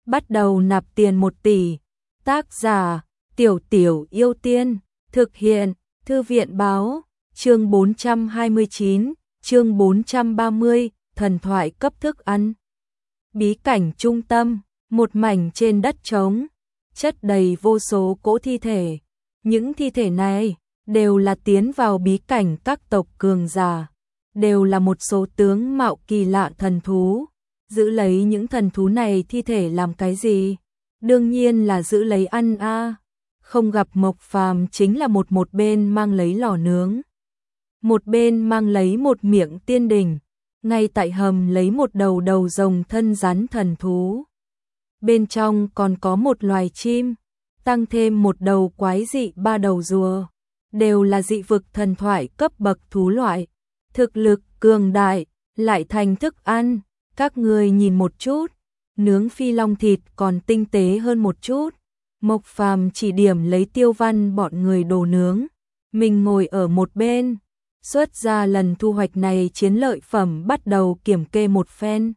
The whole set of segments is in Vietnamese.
bắt đầu nạp tiền 1 tỷ. Tác giả: Tiểu Tiểu Yêu Tiên. Thực hiện: Thư viện báo. Chương 429, chương 430, thần thoại cấp thức ăn. Bí cảnh trung tâm, một mảnh trên đất trống, chất đầy vô số cỗ thi thể. Những thi thể này đều là tiến vào bí cảnh các tộc cường giả, đều là một số tướng mạo kỳ lạ thần thú. Giữ lấy những thần thú này thi thể làm cái gì? Đương nhiên là giữ lấy ăn a. Không gặp Mộc Phàm chính là một bên mang lấy lò nướng, một bên mang lấy một miệng tiên đỉnh, ngay tại hầm lấy một đầu rồng thân rắn thần thú. Bên trong còn có một loài chim, tăng thêm một đầu quái dị 3 đầu rùa, đều là dị vực thần thoại cấp bậc thú loại, thực lực cường đại, lại thành thức ăn. Các người nhìn một chút, nướng phi long thịt còn tinh tế hơn một chút. Mộc Phàm chỉ điểm lấy Tiêu Văn bọn người đồ nướng, mình ngồi ở một bên, xuất ra lần thu hoạch này chiến lợi phẩm bắt đầu kiểm kê một phen.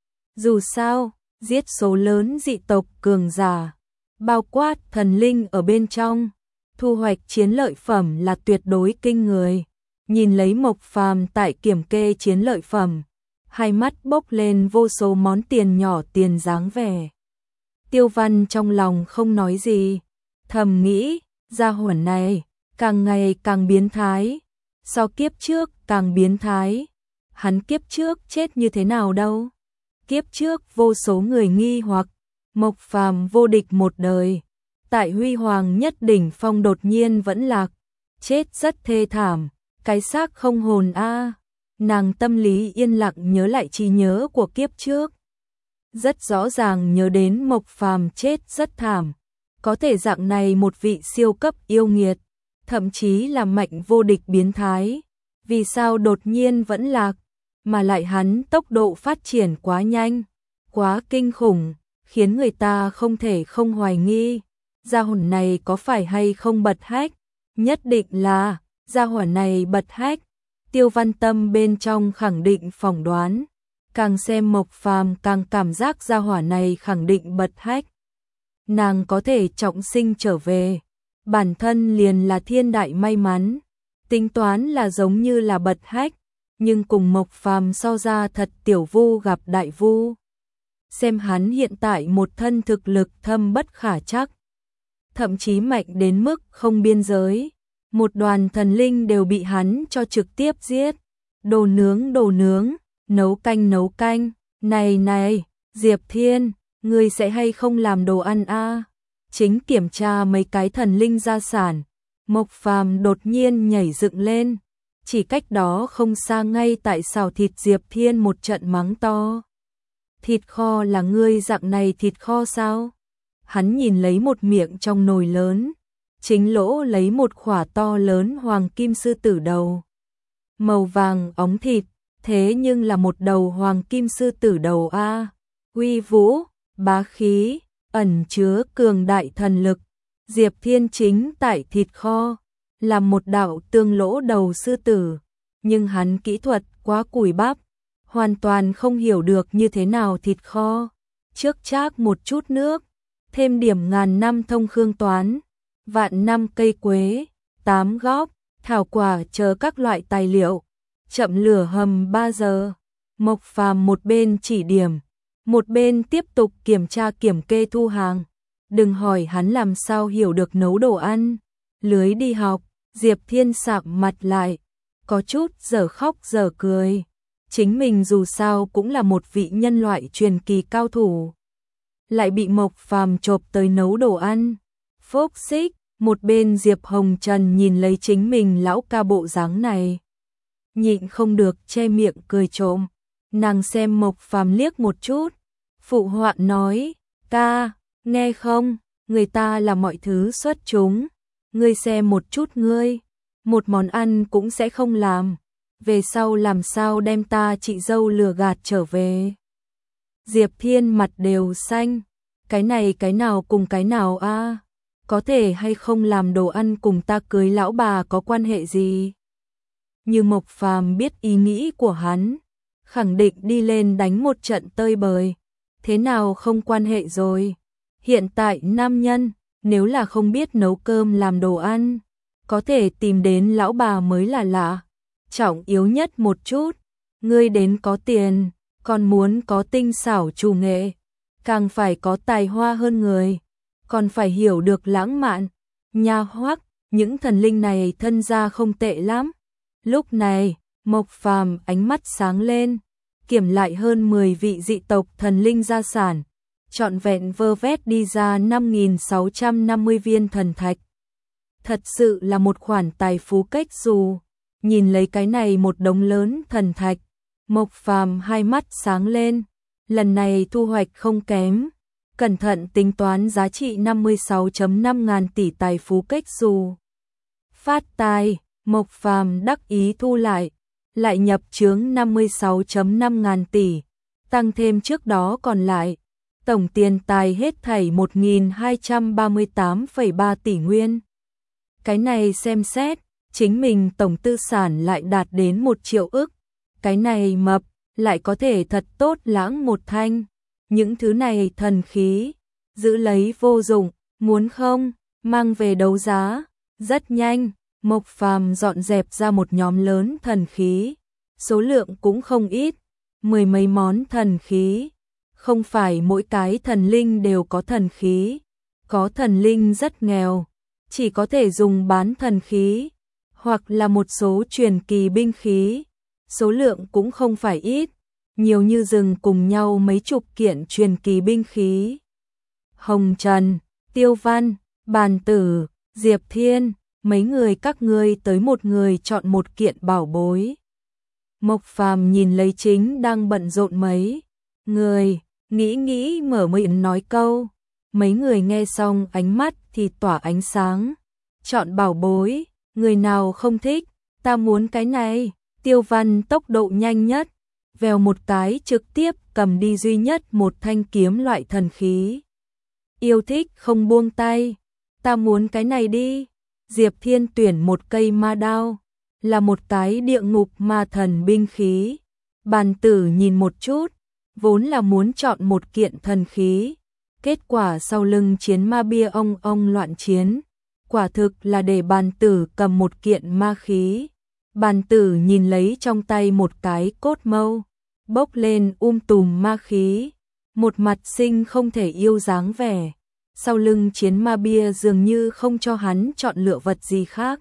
Dù sao, giết số lớn dị tộc cường giả, bao quát thần linh ở bên trong, thu hoạch chiến lợi phẩm là tuyệt đối kinh người. Nhìn lấy Mộc Phàm tại kiểm kê chiến lợi phẩm, hai mắt bốc lên vô số món tiền nhỏ tiền dáng vẻ. Tiêu Văn trong lòng không nói gì, thầm nghĩ, gia hỏa này càng ngày càng biến thái, so kiếp trước càng biến thái. Hắn kiếp trước chết như thế nào đâu? Kiếp trước vô số người nghi hoặc, Mộc Phàm vô địch một đời, tại huy hoàng nhất đỉnh phong đột nhiên vẫn lạc, chết rất thê thảm, cái xác không hồn a. Nàng tâm lý yên lặng nhớ lại trí nhớ của kiếp trước, rất rõ ràng nhớ đến Mộc Phàm chết rất thảm, có thể dạng này một vị siêu cấp yêu nghiệt, thậm chí là mạnh vô địch biến thái, vì sao đột nhiên vẫn lạc, mà lại hắn tốc độ phát triển quá nhanh, quá kinh khủng, khiến người ta không thể không hoài nghi, gia hỏa này có phải hay không bật hách, nhất định là gia hỏa này bật hách. Tiêu Văn tâm bên trong khẳng định phỏng đoán, càng xem Mộc Phàm càng cảm giác gia hỏa này khẳng định bật hách. Nàng có thể trọng sinh trở về, bản thân liền là thiên đại may mắn, tính toán là giống như là bật hách, nhưng cùng Mộc Phàm so ra thật tiểu vu gặp đại vu. Xem hắn hiện tại một thân thực lực thâm bất khả trắc, thậm chí mạnh đến mức không biên giới. Một đoàn thần linh đều bị hắn cho trực tiếp giết. Đồ nướng, nấu canh. Này, Diệp Thiên, ngươi sẽ hay không làm đồ ăn a? Chính kiểm tra mấy cái thần linh gia sản, Mộc Phàm đột nhiên nhảy dựng lên, chỉ cách đó không xa ngay tại xào thịt Diệp Thiên một trận mắng to. Thịt kho là ngươi dạng này thịt kho sao? Hắn nhìn lấy một miệng trong nồi lớn, chính lỗ lấy một khỏa to lớn hoàng kim sư tử đầu. Màu vàng óng thịt, thế nhưng là một đầu hoàng kim sư tử đầu a, uy vũ, bá khí, ẩn chứa cường đại thần lực. Diệp Thiên chính tại thịt kho, là một đạo tương lỗ đầu sư tử, nhưng hắn kỹ thuật quá cùi bắp, hoàn toàn không hiểu được như thế nào thịt kho. Trước chác một chút nước, thêm điểm ngàn năm thông khương toán, vạn năm cây quế, 8 góc, thảo quả chờ các loại tài liệu, chậm lửa hầm 3 giờ. Mộc Phàm một bên chỉ điểm, một bên tiếp tục kiểm tra kiểm kê thu hàng. Đừng hỏi hắn làm sao hiểu được nấu đồ ăn, lười đi học. Diệp Thiên sạm mặt lại, có chút giờ khóc giờ cười. Chính mình dù sao cũng là một vị nhân loại truyền kỳ cao thủ, lại bị Mộc Phàm chộp tới nấu đồ ăn. Phốc xích, một bên Diệp Hồng Trần nhìn lấy chính mình lão ca bộ dáng này, nhịn không được che miệng cười trộm. Nàng xem Mộc Phàm liếc một chút, phụ họa nói, ca, nghe không, người ta là mọi thứ xuất chúng, ngươi xem một chút ngươi, một món ăn cũng sẽ không làm, về sau làm sao đem ta chị dâu lừa gạt trở về. Diệp Thiên mặt đều xanh, cái này cái nào cùng cái nào a? Có thể hay không làm đồ ăn cùng ta cưới lão bà có quan hệ gì? Như Mộc Phàm biết ý nghĩ của hắn, khẳng định đi lên đánh một trận tơi bời. thế nào không quan hệ rồi. Hiện tại nam nhân, nếu là không biết nấu cơm làm đồ ăn, có thể tìm đến lão bà mới là lạ. Trọng yếu nhất một chút, ngươi đến có tiền, còn muốn có tinh xảo chủ nghệ, càng phải có tài hoa hơn người, còn phải hiểu được lãng mạn. Nha Hoắc, những thần linh này thân gia không tệ lắm. Lúc này, Mộc Phàm ánh mắt sáng lên, kiểm lại hơn 10 vị dị tộc thần linh gia sản, trọn vẹn vơ vét đi ra 5.650 viên thần thạch. Thật sự là một khoản tài phú cách dù. Nhìn lấy cái này một đống lớn thần thạch, Mộc Phàm hai mắt sáng lên, lần này thu hoạch không kém. Cẩn thận tính toán giá trị 56.5 ngàn tỷ tài phú cách dù. Phát tài, Mộc Phàm đắc ý thu lại nhập chướng 56.5 ngàn tỷ, tăng thêm trước đó còn lại, tổng tiền tài hết thảy 1.238,3 tỷ nguyên. Cái này xem xét, chính mình tổng tư sản lại đạt đến 1 triệu ức, cái này mập, lại có thể thật tốt lãng một thanh. Những thứ này thần khí, giữ lấy vô dụng, muốn không, mang về đấu giá. Rất nhanh, Mộc Phàm dọn dẹp ra một nhóm lớn thần khí, số lượng cũng không ít, 10 mấy món thần khí. Không phải mỗi cái thần linh đều có thần khí, có thần linh rất nghèo, chỉ có thể dùng bán thần khí, hoặc là một số truyền kỳ binh khí, số lượng cũng không phải ít, nhiều như rừng cùng nhau mấy chục kiện truyền kỳ binh khí. Hồng Trần, Tiêu Văn, Bàn Tử, Diệp Thiên, mấy người các ngươi tới một người chọn một kiện bảo bối. Mộc Phàm nhìn lấy chính đang bận rộn mấy người, nghĩ mở miệng nói câu. Mấy người nghe xong ánh mắt thì tỏa ánh sáng. Chọn bảo bối, người nào không thích, ta muốn cái này. Tiêu Văn tốc độ nhanh nhất, vèo một cái trực tiếp cầm đi duy nhất một thanh kiếm loại thần khí. Yêu thích không buông tay, ta muốn cái này đi. Diệp Thiên tuyển một cây ma đao, là một cái địa ngục ma thần binh khí. Bàn Tử nhìn một chút, vốn là muốn chọn một kiện thần khí, kết quả sau lưng chiến ma bia ông loạn chiến, quả thực là để Bàn Tử cầm một kiện ma khí. Bàn Tử nhìn lấy trong tay một cái cốt mâu, bốc lên tùm ma khí, một mặt sinh không thể yêu dáng vẻ. Sau lưng chiến ma bia dường như không cho hắn chọn lựa vật gì khác.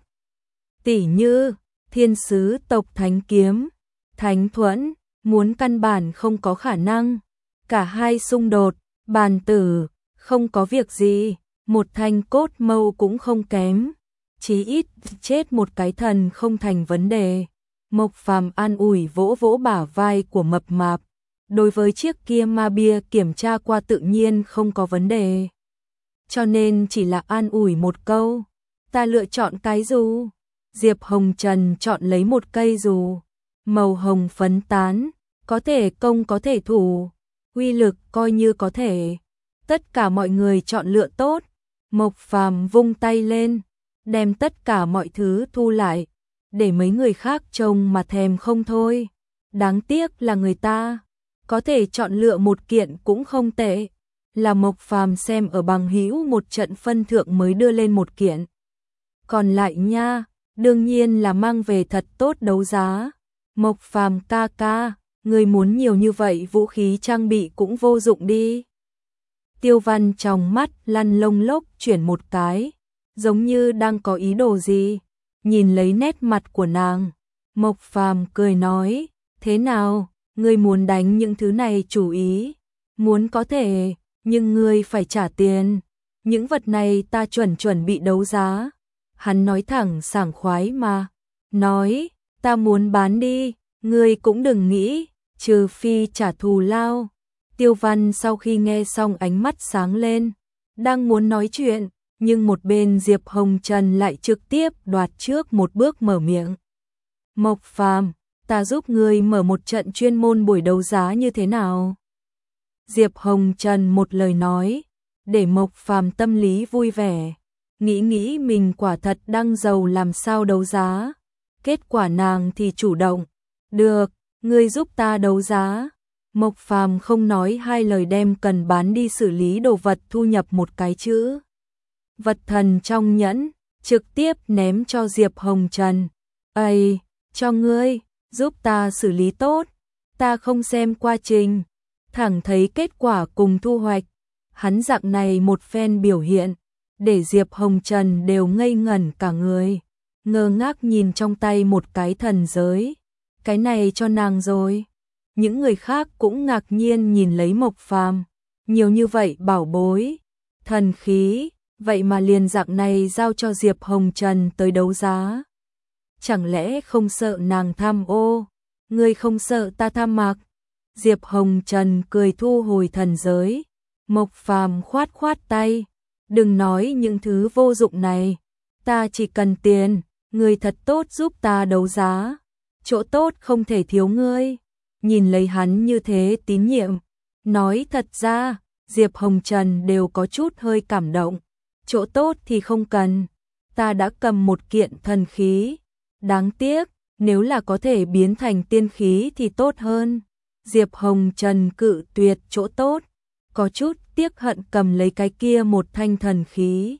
Tỉ như, thiên sứ tộc thánh kiếm, thánh thuẫn, muốn căn bản không có khả năng. Cả hai xung đột, Bàn Tử, không có việc gì, một thanh cốt mâu cũng không kém. Chí ít chết một cái thần không thành vấn đề. Mộc Phàm an ủi vỗ vỗ bả vai của mập mạp. Đối với chiếc kia ma bia kiểm tra qua tự nhiên không có vấn đề. Cho nên chỉ là an ủi một câu. Ta lựa chọn cái dù. Diệp Hồng Trần chọn lấy một cây dù. Màu hồng phấn tán, có thể công có thể thủ. Uy lực coi như có thể. Tất cả mọi người chọn lựa tốt. Mộc Phàm vung tay lên, đem tất cả mọi thứ thu lại, để mấy người khác trông mà thèm không thôi. Đáng tiếc là người ta có thể chọn lựa một kiện cũng không tệ, là Mộc Phàm xem ở bằng hữu một trận phân thượng mới đưa lên một kiện. Còn lại nha, đương nhiên là mang về thật tốt đấu giá. Mộc Phàm ca ca, người muốn nhiều như vậy vũ khí trang bị cũng vô dụng đi. Tiêu Văn trong mắt lăn lông lốc chuyển một cái, giống như đang có ý đồ gì. Nhìn lấy nét mặt của nàng, Mộc Phàm cười nói, thế nào, ngươi muốn đánh những thứ này chủ ý? Muốn có thể, nhưng ngươi phải trả tiền. Những vật này ta chuẩn bị đấu giá. Hắn nói thẳng sảng khoái mà. Nói, ta muốn bán đi, ngươi cũng đừng nghĩ, trừ phi trả thù lao. Tiêu Văn sau khi nghe xong ánh mắt sáng lên, đang muốn nói chuyện, nhưng một bên Diệp Hồng Trần lại trực tiếp đoạt trước một bước mở miệng. Mộc Phàm, ta giúp ngươi mở một trận chuyên môn buổi đấu giá như thế nào? Diệp Hồng Trần một lời nói, để Mộc Phàm tâm lý vui vẻ, nghĩ mình quả thật đang giàu làm sao đấu giá. Kết quả nàng thì chủ động, được, ngươi giúp ta đấu giá. Mộc Phàm không nói hai lời đem cần bán đi xử lý đồ vật thu nhập một cái chữ vật thần trong nhẫn, trực tiếp ném cho Diệp Hồng Trần. "Ây, cho ngươi, giúp ta xử lý tốt, ta không xem quá trình, thẳng thấy kết quả cùng thu hoạch." Hắn dạng này một phen biểu hiện, để Diệp Hồng Trần đều ngây ngẩn cả người, ngơ ngác nhìn trong tay một cái thần giới. Cái này cho nàng rồi. Những người khác cũng ngạc nhiên nhìn lấy Mộc Phàm, nhiều như vậy bảo bối, thần khí, vậy mà liền dạng này giao cho Diệp Hồng Trần tới đấu giá. Chẳng lẽ không sợ nàng tham ô? Ngươi không sợ ta tham mặc? Diệp Hồng Trần cười thu hồi thần giới. Mộc Phàm khoát khoát tay, đừng nói những thứ vô dụng này, ta chỉ cần tiền, ngươi thật tốt giúp ta đấu giá, chỗ tốt không thể thiếu ngươi. Nhìn lấy hắn như thế tín nhiệm, nói thật ra, Diệp Hồng Trần đều có chút hơi cảm động. Chỗ tốt thì không cần, ta đã cầm một kiện thần khí, đáng tiếc, nếu là có thể biến thành tiên khí thì tốt hơn. Diệp Hồng Trần cự tuyệt chỗ tốt, có chút tiếc hận cầm lấy cái kia một thanh thần khí.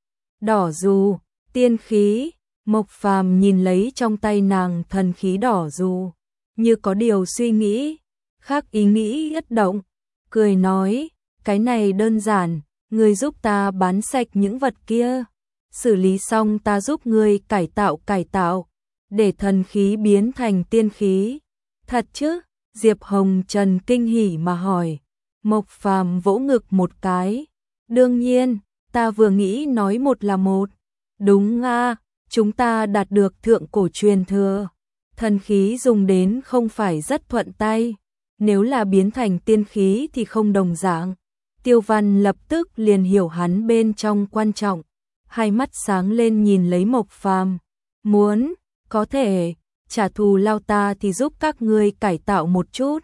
Đỏ dù, tiên khí, Mộc Phàm nhìn lấy trong tay nàng thần khí đỏ dù, như có điều suy nghĩ, khác ý nghĩ nhất động, cười nói, cái này đơn giản, ngươi giúp ta bán sạch những vật kia, xử lý xong ta giúp ngươi cải tạo, để thần khí biến thành tiên khí. Thật chứ? Diệp Hồng Trần kinh hỉ mà hỏi. Mộc Phàm vỗ ngực một cái. Đương nhiên, ta vừa nghĩ nói một là một. Đúng a, chúng ta đạt được thượng cổ truyền thừa. Thần khí dùng đến không phải rất thuận tay. Nếu là biến thành tiên khí thì không đồng dạng. Tiêu Văn lập tức liền hiểu hắn bên trong quan trọng. Hai mắt sáng lên nhìn lấy Mộc Phàm. Muốn, có thể, trả thù lao ta thì giúp các ngươi cải tạo một chút.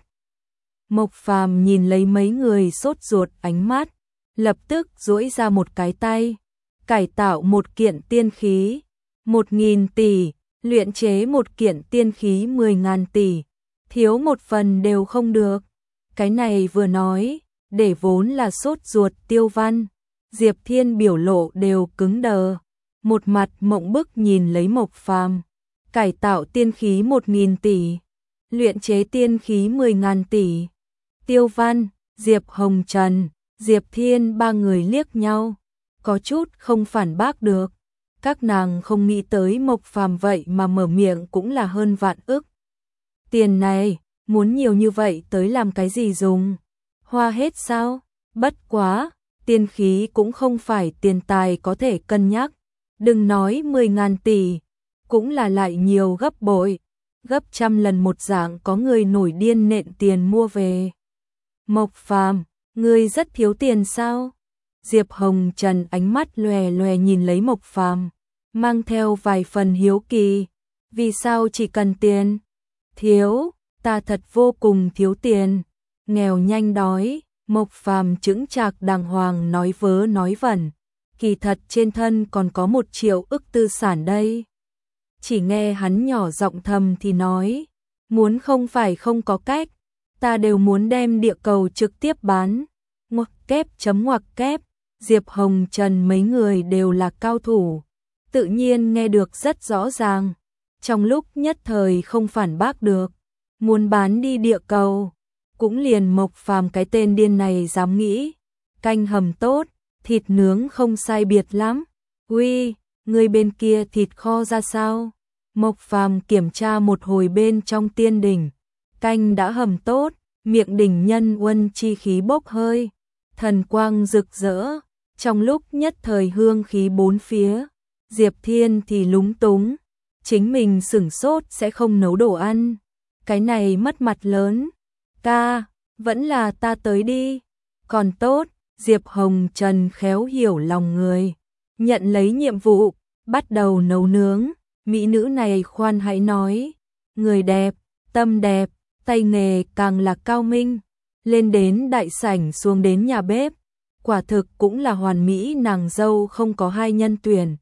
Mộc Phàm nhìn lấy mấy người sốt ruột ánh mắt, lập tức duỗi ra một cái tay, cải tạo một kiện tiên khí, 1.000 tỷ, luyện chế một kiện tiên khí 10.000 tỷ, thiếu một phần đều không được. Cái này vừa nói, để vốn là sốt ruột Tiêu Văn, Diệp Thiên biểu lộ đều cứng đờ, một mặt mộng bức nhìn lấy Mộc Phàm. Cải tạo tiên khí 1.000 tỷ, luyện chế tiên khí 10.000 tỷ. Tiêu Văn, Diệp Hồng Trần, Diệp Thiên ba người liếc nhau, có chút không phản bác được. Các nàng không nghĩ tới Mộc Phàm vậy mà mở miệng cũng là hơn vạn ức. Tiền này, muốn nhiều như vậy tới làm cái gì dùng? Hoa hết sao? Bất quá, tiên khí cũng không phải tiền tài có thể cân nhắc. Đừng nói 10.000 tỷ, cũng là lại nhiều gấp bội, gấp trăm lần một dạng có người nổi điên nện tiền mua về. Mộc Phàm, ngươi rất thiếu tiền sao? Diệp Hồng Trần ánh mắt lòe lòe nhìn lấy Mộc Phàm, mang theo vài phần hiếu kỳ. Vì sao chỉ cần tiền? Thiếu, ta thật vô cùng thiếu tiền. Nghèo nhanh đói, Mộc Phàm chững chạc đàng hoàng nói vớ nói vẩn. Kỳ thật trên thân còn có 1 triệu ức tư sản đây. Chỉ nghe hắn nhỏ giọng thầm thì nói, muốn không phải không có cách, ta đều muốn đem địa cầu trực tiếp bán. Ngoặc kép chấm ngoặc kép, Diệp Hồng Trần mấy người đều là cao thủ, tự nhiên nghe được rất rõ ràng, trong lúc nhất thời không phản bác được, muốn bán đi địa cầu, cũng liền Mộc Phàm cái tên điên này dám nghĩ, canh hầm tốt, thịt nướng không sai biệt lắm. Uy, người bên kia thịt kho ra sao? Mộc Phàm kiểm tra một hồi bên trong tiên đỉnh, canh đã hầm tốt, miệng đỉnh nhân uân chi khí bốc hơi, thần quang rực rỡ, trong lúc nhất thời hương khí bốn phía. Diệp Thiên thì lúng túng, chính mình sửng sốt sẽ không nấu đồ ăn, cái này mất mặt lớn. Ca, vẫn là ta tới đi. Còn tốt, Diệp Hồng Trần khéo hiểu lòng người, nhận lấy nhiệm vụ, bắt đầu nấu nướng. Mỹ nữ này khoan hãy nói, người đẹp, tâm đẹp, tay nghề càng là cao minh, lên đến đại sảnh xuống đến nhà bếp, quả thực cũng là hoàn mỹ nàng dâu không có hai nhân tuyển.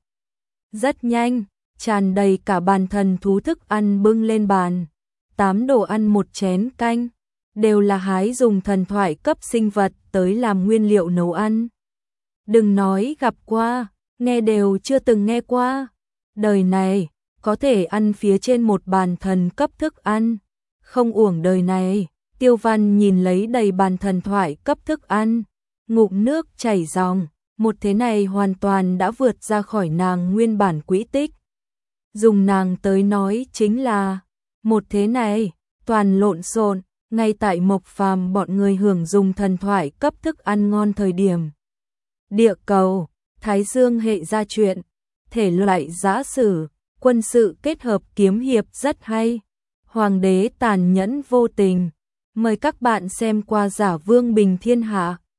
Rất nhanh, tràn đầy cả bàn thần thú thức ăn bưng lên bàn, 8 đồ ăn 1 chén canh, đều là hái dùng thần thoại cấp sinh vật tới làm nguyên liệu nấu ăn. Đừng nói gặp qua, nghe đều chưa từng nghe qua. Đời này, có thể ăn phía trên một bàn thần cấp thức ăn. Không uổng đời này, Tiêu Văn nhìn lấy đầy bàn thần thoại cấp thức ăn, ngụm nước chảy ròng, một thế này hoàn toàn đã vượt ra khỏi nàng nguyên bản quỹ tích. Dùng nàng tới nói chính là, một thế này, toàn lộn xộn, ngay tại Mộc Phàm bọn người hưởng dùng thần thoại cấp thức ăn ngon thời điểm. Địa cầu, Thái Dương hệ gia chuyện, thể loại giã sử, quân sự kết hợp kiếm hiệp rất hay. Hoàng đế tàn nhẫn vô tình. Mời các bạn xem qua Giả Vương Bình Thiên Hạ.